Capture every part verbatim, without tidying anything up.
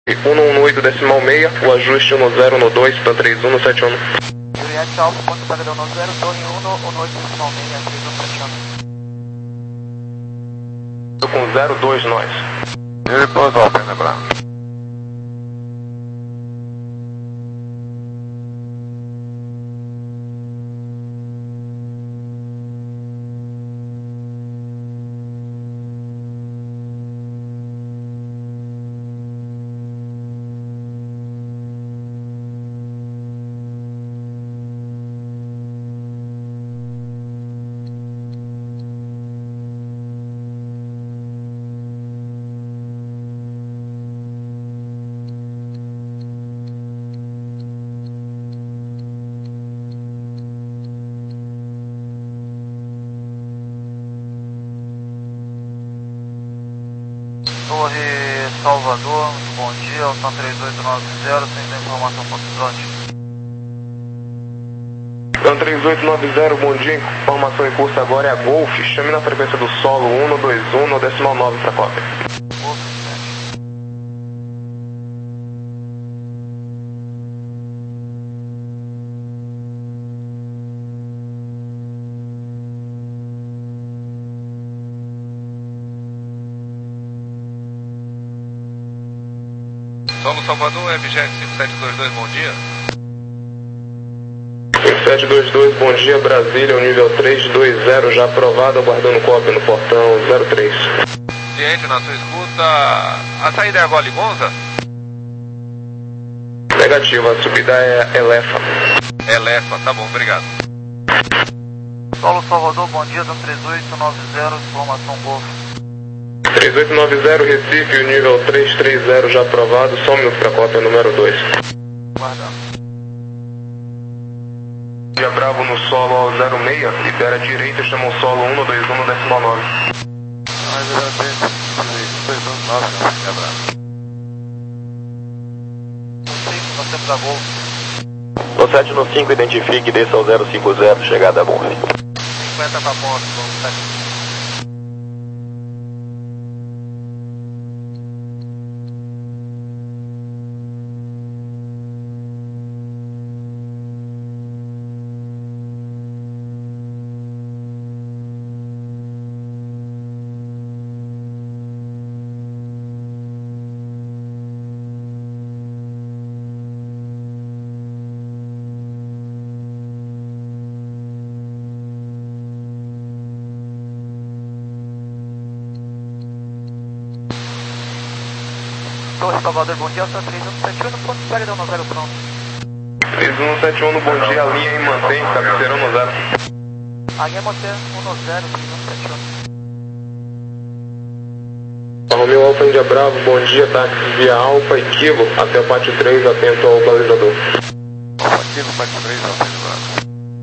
um um oito decimal meia, o ajuste no zero no dois, P A N três um no sete um. Juliette Alfa, ponto padrão no zero, torre um no oito decimal meia, três um sete um. Tô com zero dois nós. Ele pôs o Alpine Branco. Torre Salvador, bom dia, Altan três oito nove zero, tem a informação para o fronte. Altan três oito nove zero, bom dia, informação em curso agora é a Golf, chame na frequência do solo um no dois um no decimal nove para cópia. Golf, Solo Salvador, Webjet cinco sete dois dois, bom dia. cinco sete dois dois, bom dia, Brasília, o nível três dois zero já aprovado, aguardando cópia no portão zero três. Ciente na sua escuta, a saída é agora Ligonza? Negativa, a subida é Elefa. Elefa, tá bom, obrigado. Solo Salvador, bom dia, Altan três oito nove zero, informação Golf. três oito nove zero, Recife, o nível três três zero já aprovado, só um minuto para cópia número dois. Guardando. Dia Bravo no solo ao zero seis, libera a direita, chama o solo um no dois um no decimal nove. Mais agradeço, dois um nove, é bravo. Nós temos a Golf. No sete no cinco, identifique e desça ao zero cinco zero, chegada a Golf. cinquenta para ponto, vamos sete. Torre Salvador, bom dia, Altan três um sete um, ponto padrão no zero pronto. três um sete um, bom dia, linha e mantém, cabeceirão no zero. Águia Motel um no zero, três um sete um. Romeu Alfa Índia Bravo, bom dia, táxi via Alfa e Kilo, até o pátio três, atento ao balizador. Aqui no pátio três, Alpine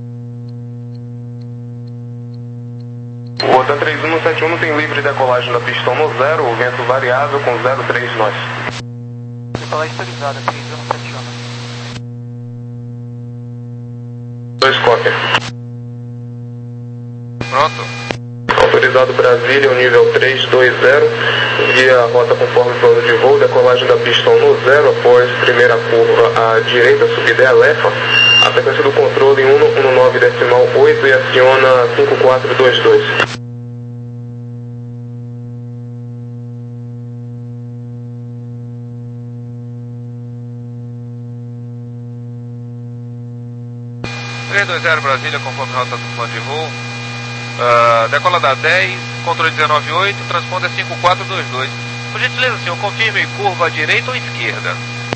Branco. O Altan três um sete um não tem livre decolagem da pistão no zero, o vento variável com zero três nós. Decolagem autorizada, três um sete um. dois cópia. Pronto. Autorizado Brasília, o nível três dois zero, via rota conforme plano de voo, decolagem da pistão no zero, após primeira curva à direita, subida é Elefa, a frequência do controle um no nove decimal oito e aciona cinco quatro dois dois. três dois zero Brasília, conforme rota do plano de voo. Uh, decola da dez, controle dezenove oito, transponder cinco quatro dois dois. Por gentileza, senhor, confirme curva à direita ou esquerda?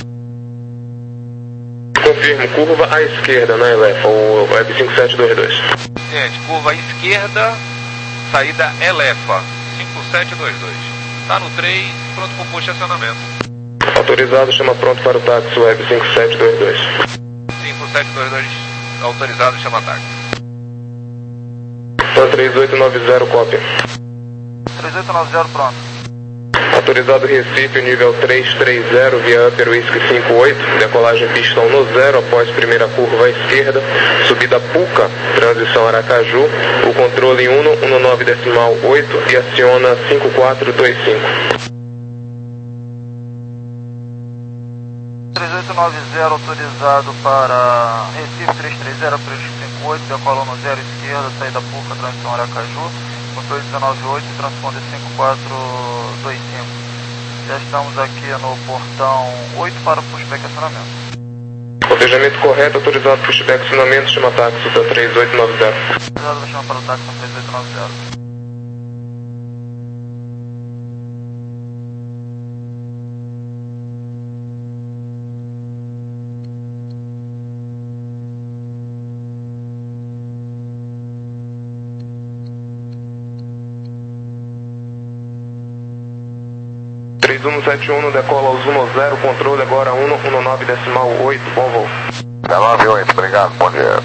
Confirmo, curva à esquerda na Elefa, o Web cinco sete dois dois. Gente, curva à esquerda, saída Elefa, cinco sete dois dois. Tá no três, pronto para o estacionamento. Autorizado, chama pronto para o táxi Web cinco sete dois dois. cinco sete dois dois, autorizado, chama táxi. três oito nove zero, cópia. três oito nove zero, pronto. Autorizado Recife, nível três três zero, via Upper Whisky cinco oito, decolagem pistão no zero, após primeira curva à esquerda, subida Puca, transição Aracaju, o controle um no nove decimal oito e aciona cinco quatro dois cinco. três oito nove zero autorizado para Recife três três zero três cinco oito, decolou no zero esquerda, saída Puca, transição Aracaju, controle dezenove oito, transponder cinco quatro dois cinco. Já estamos aqui no portão oito para o pushback acionamento. Cotejamento correto, autorizado pushback acionamento, chama táxi, Sultan três oito nove zero. Autorizado, chama para o táxi, três oito nove zero. três um sete um, decola aos um zero, controle agora um um nove decimal oito, bom voo. dezenove oito, obrigado, bom dia.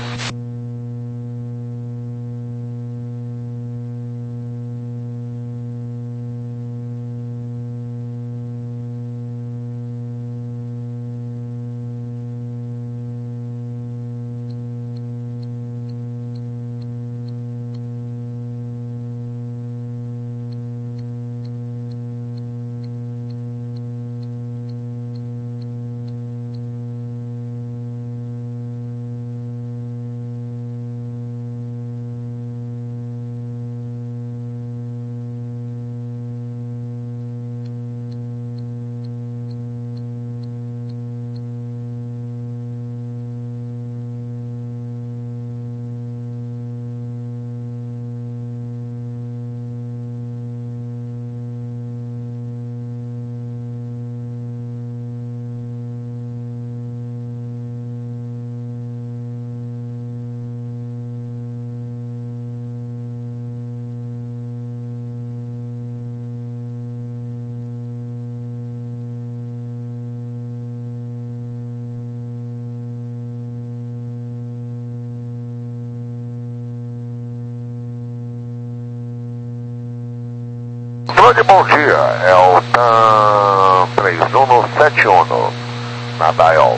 Grande bom dia, é o TAM três um sete um na dial.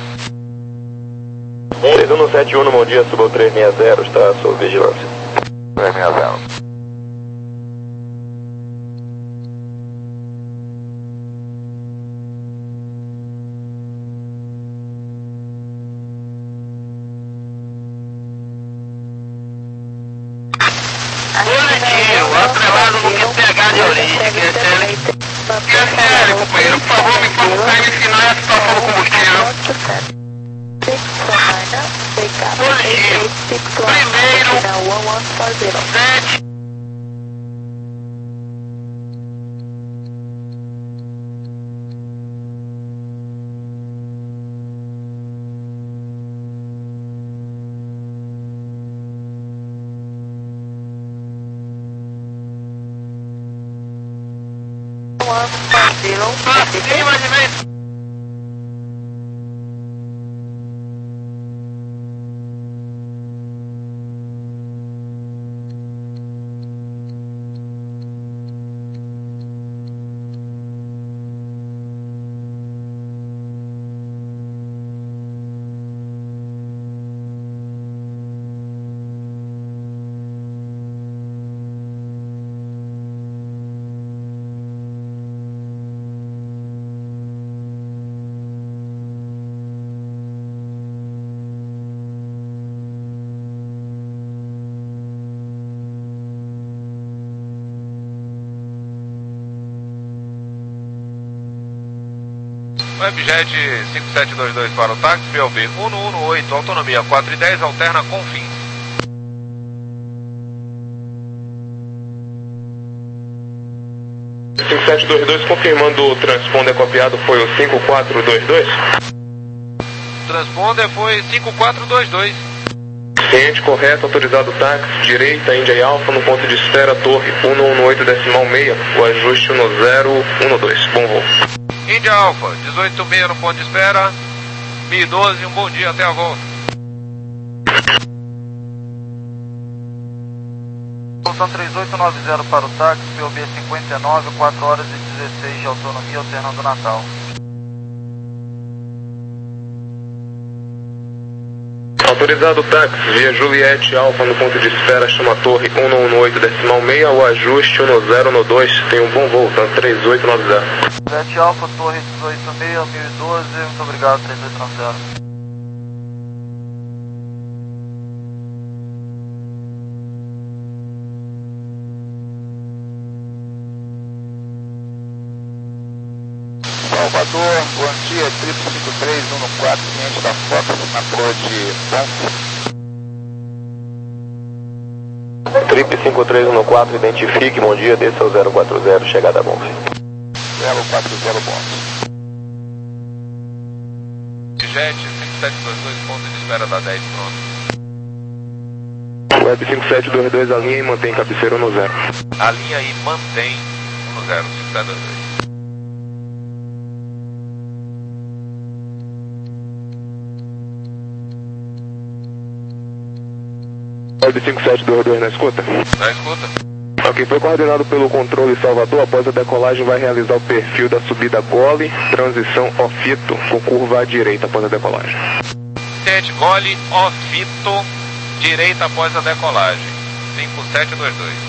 três um sete um, bom dia, suba o três seis zero, está sob vigilância. três seis zero. Positivo, atrelado no que P H de origem, Q S L. Q S L, companheiro, por favor, me informe o P M final e a situação do combustível. Positivo. Primeiro, sete. Acima de vez. Webjet cinco sete dois dois para o táxi, P L B um um oito, autonomia quatro e dez, alterna com fim. cinco sete dois dois, confirmando o transponder copiado foi o cinco quatro dois dois? Transponder foi cinco quatro dois dois. Ciente correto, autorizado táxi, direita, Índia Alfa, no ponto de espera, torre um um oito decimal seis, o ajuste um zero um dois, bom voo. Índia Alfa, dezoito seis no ponto de espera, mil e doze, um bom dia, até a volta. Sultan três oito nove zero para o táxi, P O B cinquenta e nove, quatro horas e dezesseis de autonomia, alternando Natal. Autorizado táxi, via Juliette Alfa no ponto de espera, chama torre um um oito decimal seis, o ajuste um zero um dois, tem um bom voo, tá três oito nove zero. Jet Alpha, Torre dezoito seis, mil e doze, muito obrigado, três oito nove zero. Salvador, bom dia, triplo cinco três um no quatro, cliente da Fox, na proa de Bonf. Trip cinco três um no quatro, identifique, bom dia, desça ao zero quatro zero, chegada a Bonf. zero quatro zero Bonf. Jet cinco sete dois dois, ponto de espera da dez, pronto. Web cinco sete dois dois, alinha e mantém cabeceira no zero. A linha aí mantém no zero, cinco sete dois dois. Web cinco sete dois dois na escuta? Na escuta. Ok, foi coordenado pelo controle Salvador. Após a decolagem vai realizar o perfil da subida Gole, transição Ofito, com curva à direita após a decolagem. sete Gole, Ofito, direita após a decolagem. cinco sete dois dois.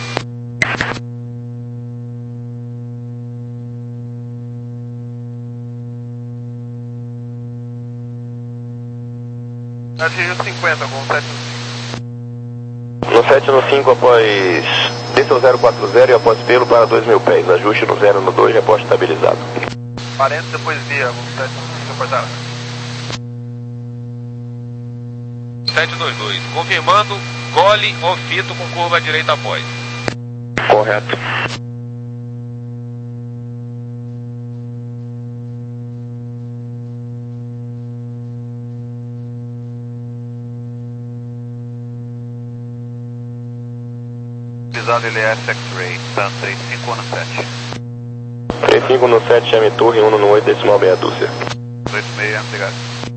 Atingiu cinquenta com sete no cinco. No sete no cinco após desça ao zero quatro zero e após pelo para dois mil pés. Ajuste no zero no dois, reposte estabilizado. quarenta depois via, com sete no cinco, reportado. sete dois dois. Confirmando, Gole, Ofito com curva à direita após. Correto. L S X-Ray, TAM três cinco um no sete. três cinco no sete, chame torre, um no oito, decimal meia dúzia. dois seis, obrigado.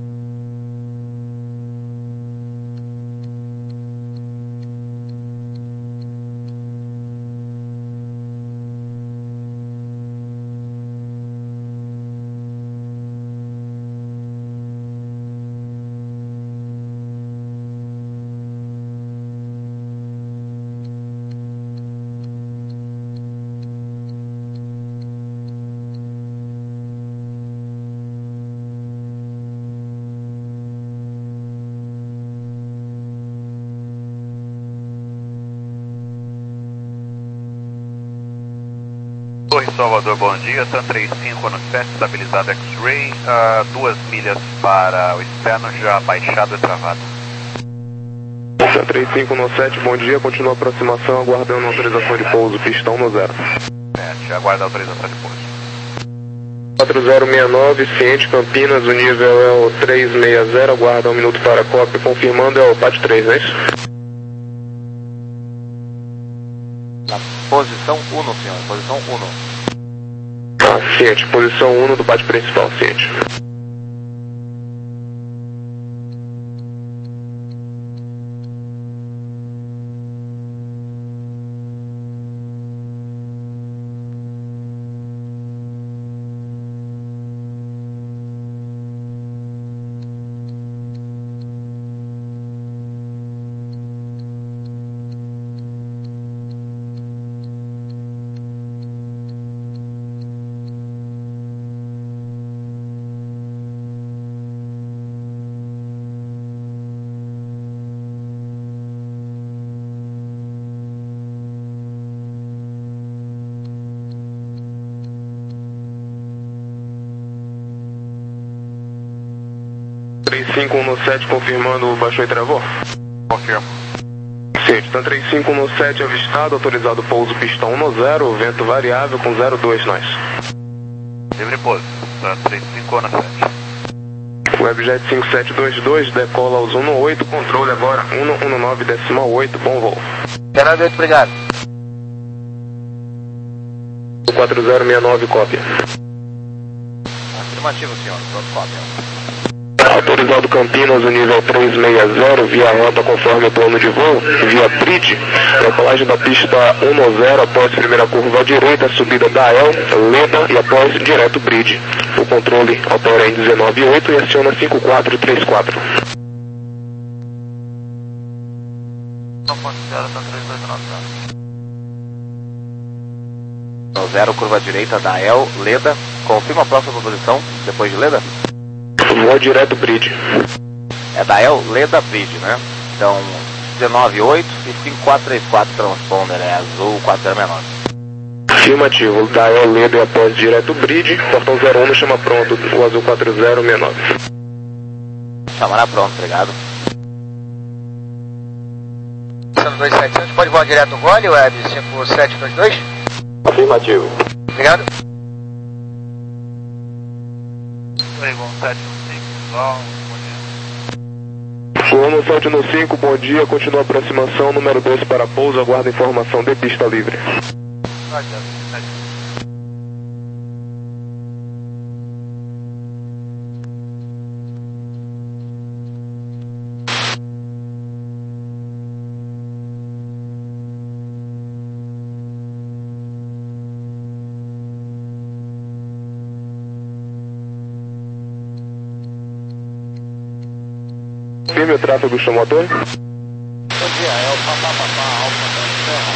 Torre Salvador, bom dia, TAM três cinco no sete, estabilizado X-Ray, uh, duas milhas para o externo, já baixado e travado. TAM três cinco no sete, bom dia, continua a aproximação, aguardando autorização de pouso, pistão no zero. sete, aguarda a autorização de pouso. quatro zero seis nove, ciente Campinas, o nível é o três seis zero, aguarda um minuto para a cópia, confirmando é o P A T três, não é isso? Na posição um, senhor, posição um. Ah, ciente, posição um do P A T principal, ciente. três cinco um no sete, confirmando, baixou e travou? Confirmo. Ciente, TAM três cinco no sete, avistado, autorizado pouso pistão no zero, vento variável com zero dois, nós. Livre pouso, TAM três cinco no sete. Webjet cinco sete dois dois, decola aos um no oito, controle agora um no um no nove, decimal oito, bom voo. Canal oito, obrigado. quatro zero seis nove, cópia. Afirmativo, senhor, pronto, cópia. Autorizado Campinas, o nível três seis zero, via rota conforme o plano de voo, via bridge, decolagem da pista um no zero, após primeira curva à direita, subida da El, Leda e após direto bridge. O controle opera em dezenove oito e aciona cinco quatro três quatro. Não pode ser, TAM três oito nove zero. No zero, curva direita da El, Leda. Confirma a próxima posição, depois de Leda? Vou direto bridge. É da El, Leda, bridge, né? Então, dezenove oito e cinco quatro três quatro transponder, é azul quatro zero nove. Afirmativo, da El, Leda e após direto bridge, portão zero um, chama pronto, o azul quatro zero seis nove. Chamará pronto, obrigado. dois sete zero, pode voar direto gole, web cinco sete dois dois? Afirmativo. Obrigado. Oregon sete um cinco, visual, bom dia. Suano sete no cinco, bom dia, continua a aproximação, número dois para pouso, aguarda informação de pista livre. Vai, Deus, sete. Firme o tráfego motor. Bom dia, é o Papá Papá Alfa da Serra.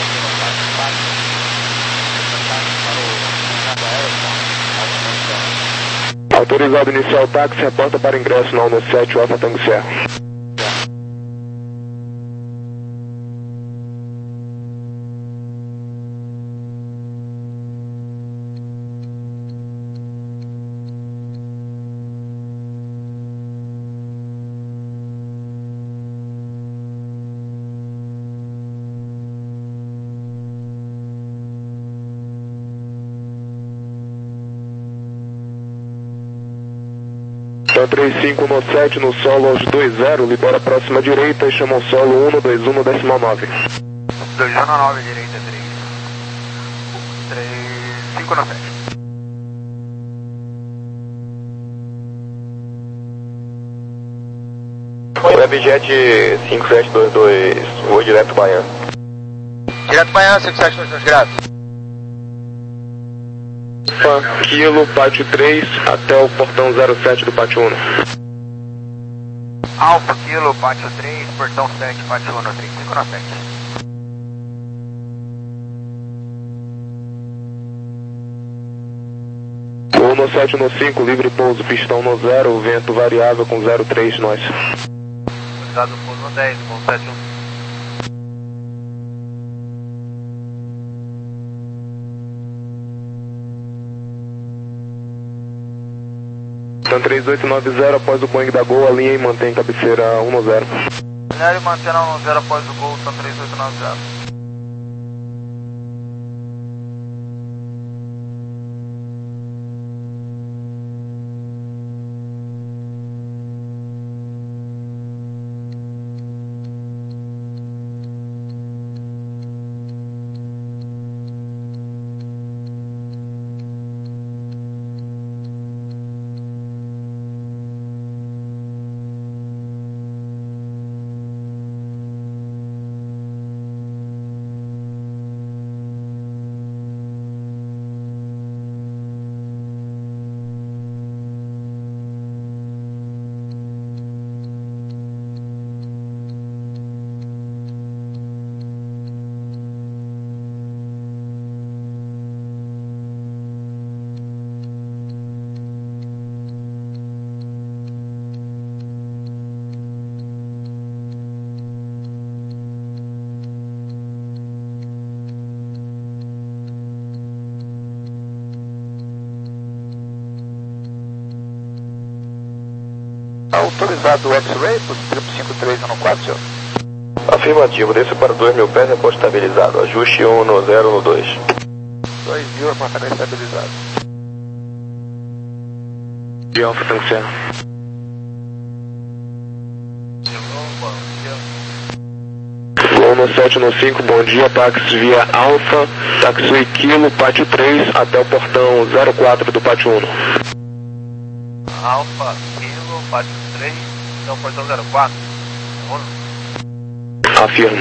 Vamos para o Autorizado iniciar o táxi, reporta para ingresso na um sete Alfa Tango Serra. Então três cinco no sete no solo aos dois zero, libera a próxima direita e chama o solo um dois um decimal nove. dois um nove, direita três. três cinco no sete. Webjet cinco sete dois dois, vou direto Baiano. Direto Baiano, cinco sete dois dois, grado. Kilo, pátio três, até o portão zero sete do pátio um. Alfa, Kilo, pátio três, portão sete, pátio um, três cinco no sete. um no sete no cinco, livre pouso, pistão no zero, vento variável com zero três nós. Cuidado no pouso no dez, com sete um. Então três oito nove zero, após o Boeing da Gol, alinha e mantém cabeceira um no zero. Alinhar e manter a um zero após o gol, são três oito nove zero. Autorizado o X-Ray, triplo cinco três um quatro, senhor. Afirmativo, desce para dois mil pés, reposto estabilizado. Ajuste um no zero no dois. dois mil, apartamento estabilizado. De Alfa Tango Serra. um no sete no cinco, bom dia, táxi via Alfa, táxi Kilo, pátio três, até o portão zero quatro do pátio um. Alfa, Kilo, pátio três, então portão zero quatro. Afirmo.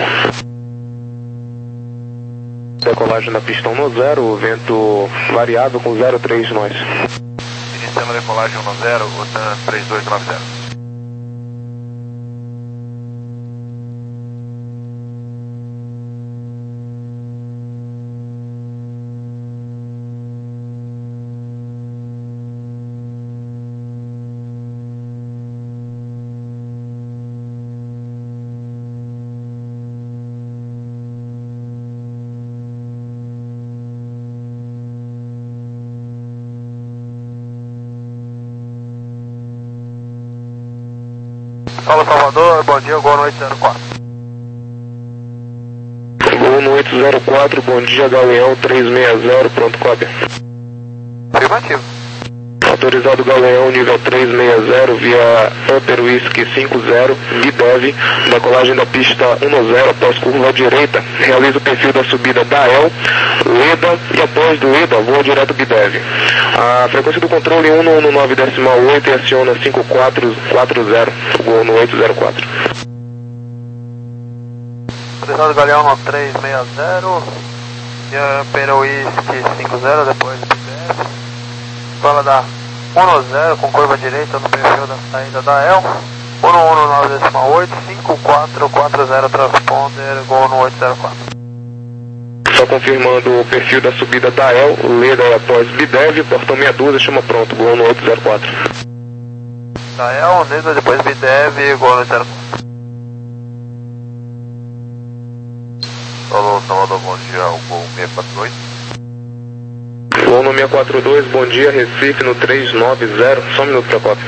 Decolagem na pistão no zero, vento variável com zero três nós. Iniciando a decolagem um no zero, outra três dois nove zero. Fala Salvador, bom dia, Gol no oito zero quatro. Gol no oito zero quatro, bom dia, Galeão três seis zero, pronto, cópia. Afirmativo. Autorizado Galeão, nível três seis zero, via Upper Whisky cinco zero, Bidev, decolagem da pista um zero após curva à direita, realiza o perfil da subida da El, Leda, e após Leda, voa direto Bidev. A frequência do controle um um nove decimal oito e aciona cinco quatro quatro zero, Gol no oito zero quatro. Autorizado Galeão no três seis zero, via Upper Whisky cinco zero, depois Bidev. Escola da um zero com curva direita no perfil da saída da El, um um nove decimal oito, cinco quatro quatro zero transponder, Gol no oito zero quatro. Só confirmando o perfil da subida da El, Leda e após Bidev, portão meia dúzia, chama pronto, Gol no oito zero quatro. Da El, Leda, depois Bidev, Gol no oito zero quatro. Falou, Salvador, bom dia, o Gol seis quatro oito. Gol no seis quatro dois, bom dia, Recife no três nove zero, só um minuto para cópia.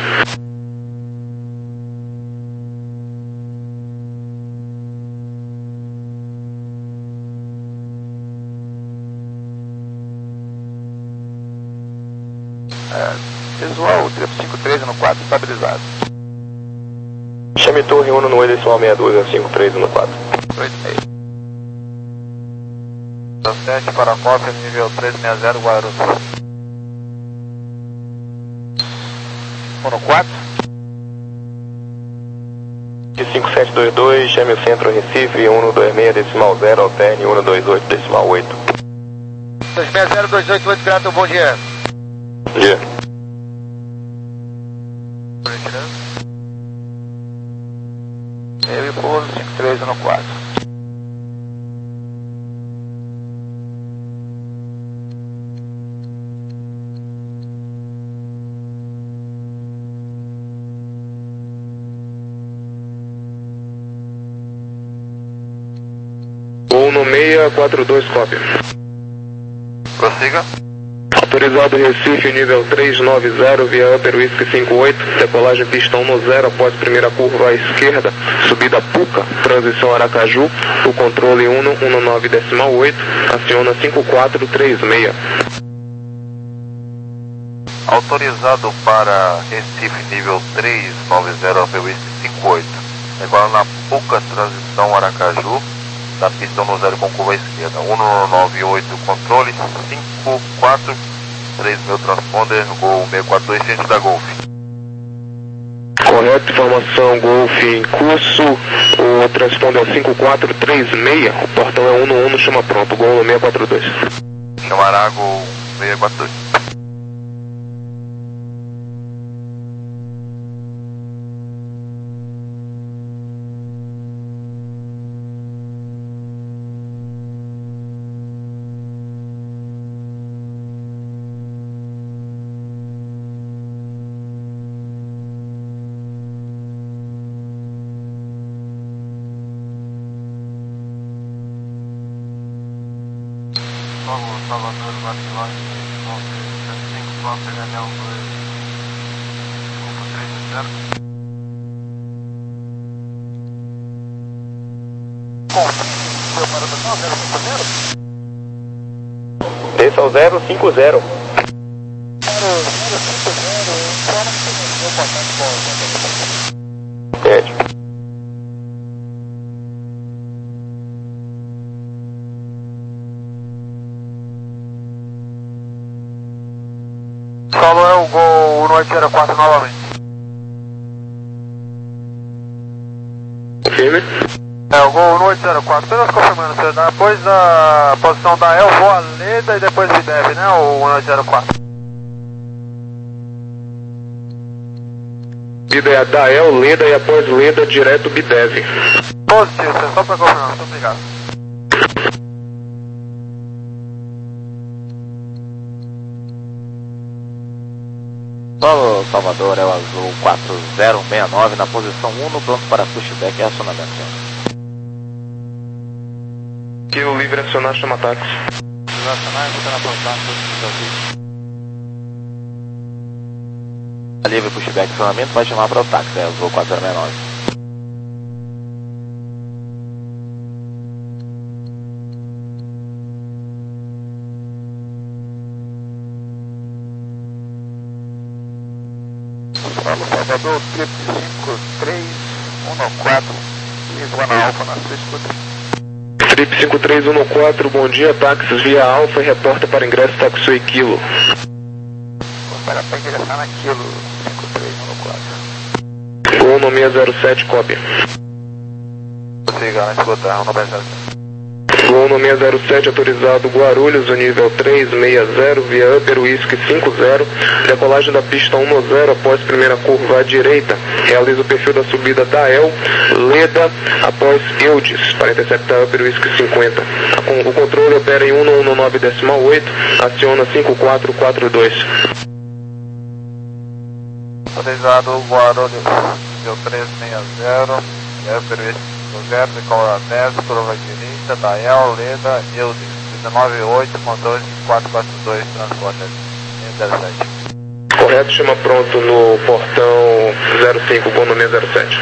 É, visual, cinco três no quatro, estabilizado. Chame torre um no oito decimal seis dois, cinco três no quatro. oito seis. sete para a cópia, nível três seis zero, Guarulhos. um no quatro. cinco sete dois dois, chame o centro Recife, um no dois seis decimal zero, alterne um no dois oito decimal oito. dois seis zero dois oito oito, grato, bom dia. Bom dia. Ele pouso cinco três no quatro. Gol no seis quatro dois, cópia. Prossiga. Autorizado Recife, nível três nove zero, via Upper Whisky cinco oito, decolagem pista um no zero após primeira curva à esquerda, subida Puca, transição Aracaju, o controle um no nove decimal oito, aciona cinco quatro três seis. Autorizado para Recife, nível três nove zero, Upper Whisky cinco oito. Agora na Puca, transição Aracaju, da pista um no zero com curva à esquerda, um no nove oito, controle, cinco quatro três meu transponder, Gol seis quatro dois, ciente da Golf. Correto, informação Golf em curso, o transponder é cinco quatro três seis, o portão é um no um, chama pronto, Gol no seis quatro dois. Chamará Gol seis quatro dois. Salvador, Babilônia, cinco, Pampa, Daniel dois, Cupo três zero. Confirme, para o total, zero cinco zero? Desça ao zero cinco zero. zero cinco zero, só não se meu contato com Pede. Solo é o Gol no oito zero quatro novamente. Firme. É o Gol no oito zero quatro, apenas confirmando, senhor. Depois da posição da El, voa Leda e depois Bidev, né? O oito zero quatro. Vida é da El, Leda e após Leda, direto Bidev. Positivo, senhor, só para confirmar, muito obrigado. Solo Salvador, é o azul quatro zero seis nove na posição um, no pronto para pushback e acionamento. Que o livre acionar chama táxi. Acionar, você na posição, A livre pushback e acionamento vai chamar para o táxi, é o azul quatro zero seis nove. Paulo Salvador, trip cinco três um quatro, Lisboa Alfa, na sua escuta. Trip cinco três um quatro, bom dia, táxis via Alfa e reporta para ingresso Taxway Kilo. Para para ingressar na Kilo cinco três um quatro. Gol no seis zero sete, cópia. Prossiga na escuta, no seis zero sete. Gol no seis zero sete, autorizado Guarulhos, o nível três seis zero, via Upper Whisky cinco zero, decolagem da pista um zero após primeira curva à direita. Realiza o perfil da subida da El, Leda, após Eudes, para interceptar Upper Whisky cinquenta. O controle opera em cento e dezesseis decimal oito, aciona cinco quatro quatro dois. Autorizado Guarulhos, nível três seis zero, via Upper Whisky cinco zero, decola dez, curva à direita, Dael, Leda, Eudes, dezenove oito, controle quatro quatro dois, transporte seis zero sete. Correto, chama pronto no portão zero cinco, gol no seis zero sete.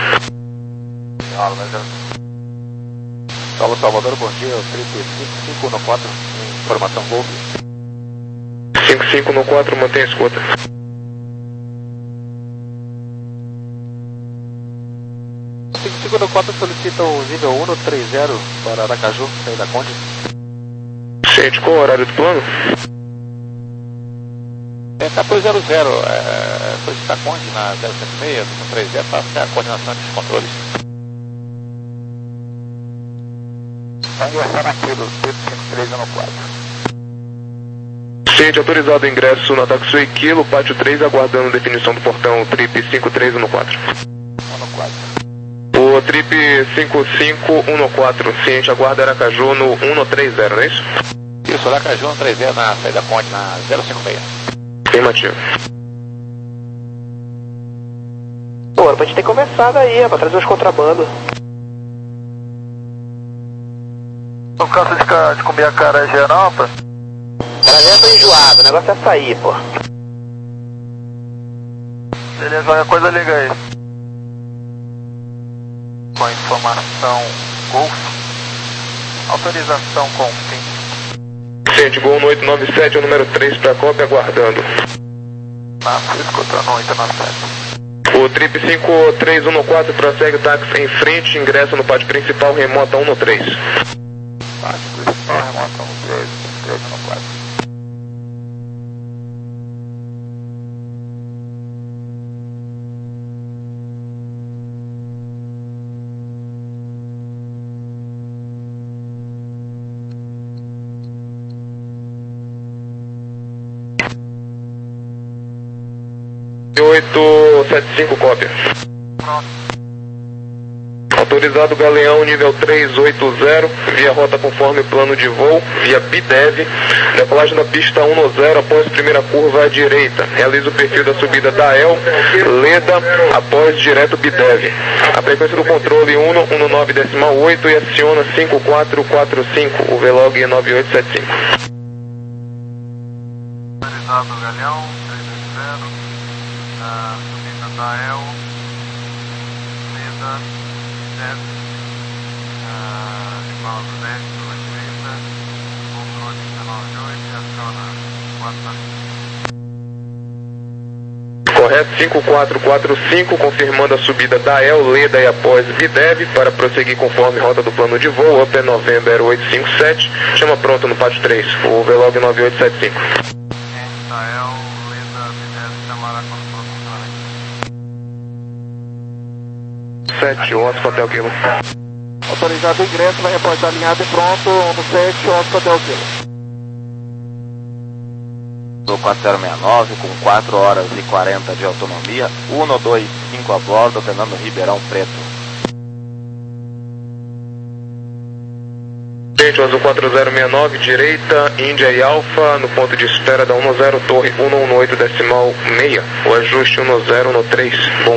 Paulo Salvador, bom dia, o trip cinco cinco no quatro, informação Golf. cinco cinco no quatro, mantém a escuta. cinco cinco no quatro solicita o nível um três zero para Aracaju, sair da Conde. Gente, qual o horário do plano? É quatorze zero zero, é, solicitar Conde na zero cento e seis, um três zero, para fazer a coordenação dos controles. Vai ingressar naquilo, cinco três um quatro. Gente, autorizado o ingresso na Taxway Kilo, pátio três, aguardando definição do portão trip cinco três um quatro. um quatro. O trip cinco cinco um quatro, ciente, aguarda Aracaju no cento e trinta, não é isso? Isso, Aracaju cento e trinta na saída da Conde, na zero cinco seis. Afirmativo. Pô, era pra gente ter conversado aí, é pra trazer os contrabandos. Não cansa de, de comer a cara geral, pá? Pra mim eu tô enjoado, o negócio é sair, pô. Beleza, qualquer coisa liga aí. Com a informação Golf, autorização com fim. Gente, gol no oito nove sete, é o número três para cópia, aguardando. Na escuta no oito nove sete. O trip cinco três um quatro prossegue o táxi em frente, ingressa no pátio principal, remota um três. Pátio principal, remota um três, três um quatro. oito sete cinco, cópia. Pronto. Autorizado Galeão, nível três oito zero, via rota conforme plano de voo, via B D E V, decolagem da pista um zero após primeira curva à direita. Realiza o perfil da subida da El, Leda, após direto B D E V. A frequência do controle cento e dezesseis decimal oito e aciona cinco quatro quatro cinco, o V-Log nove oito sete cinco. Autorizado Galeão, três oito zero, uh, subida da El, Leda, dez, uh, igual do dez, pela direita, controle dezenove oito e aciona quatro. Correto, cinco quatro quatro cinco, confirmando a subida da El, Leda e após B D E V, para prosseguir conforme rota do plano de voo, Upper November oito cinco sete, chama pronto no pátio três, o V-Log nove oito sete cinco. Da El, Leda, B D E V, chamará quando for funcionamento. sete, Oscar Hotel Kilo. Autorizado o ingresso, vai reportar alinhado e pronto, no sete, Oscar Hotel Kilo. Do quatro zero seis nove, com quatro horas e quarenta de autonomia, um dois cinco a bordo, Fernando Ribeirão Preto. Gente, Azul quatro zero seis nove, direita, Índia e Alfa, no ponto de espera da um zero, torre cento e dezoito decimal seis, o ajuste um zero no três. Bom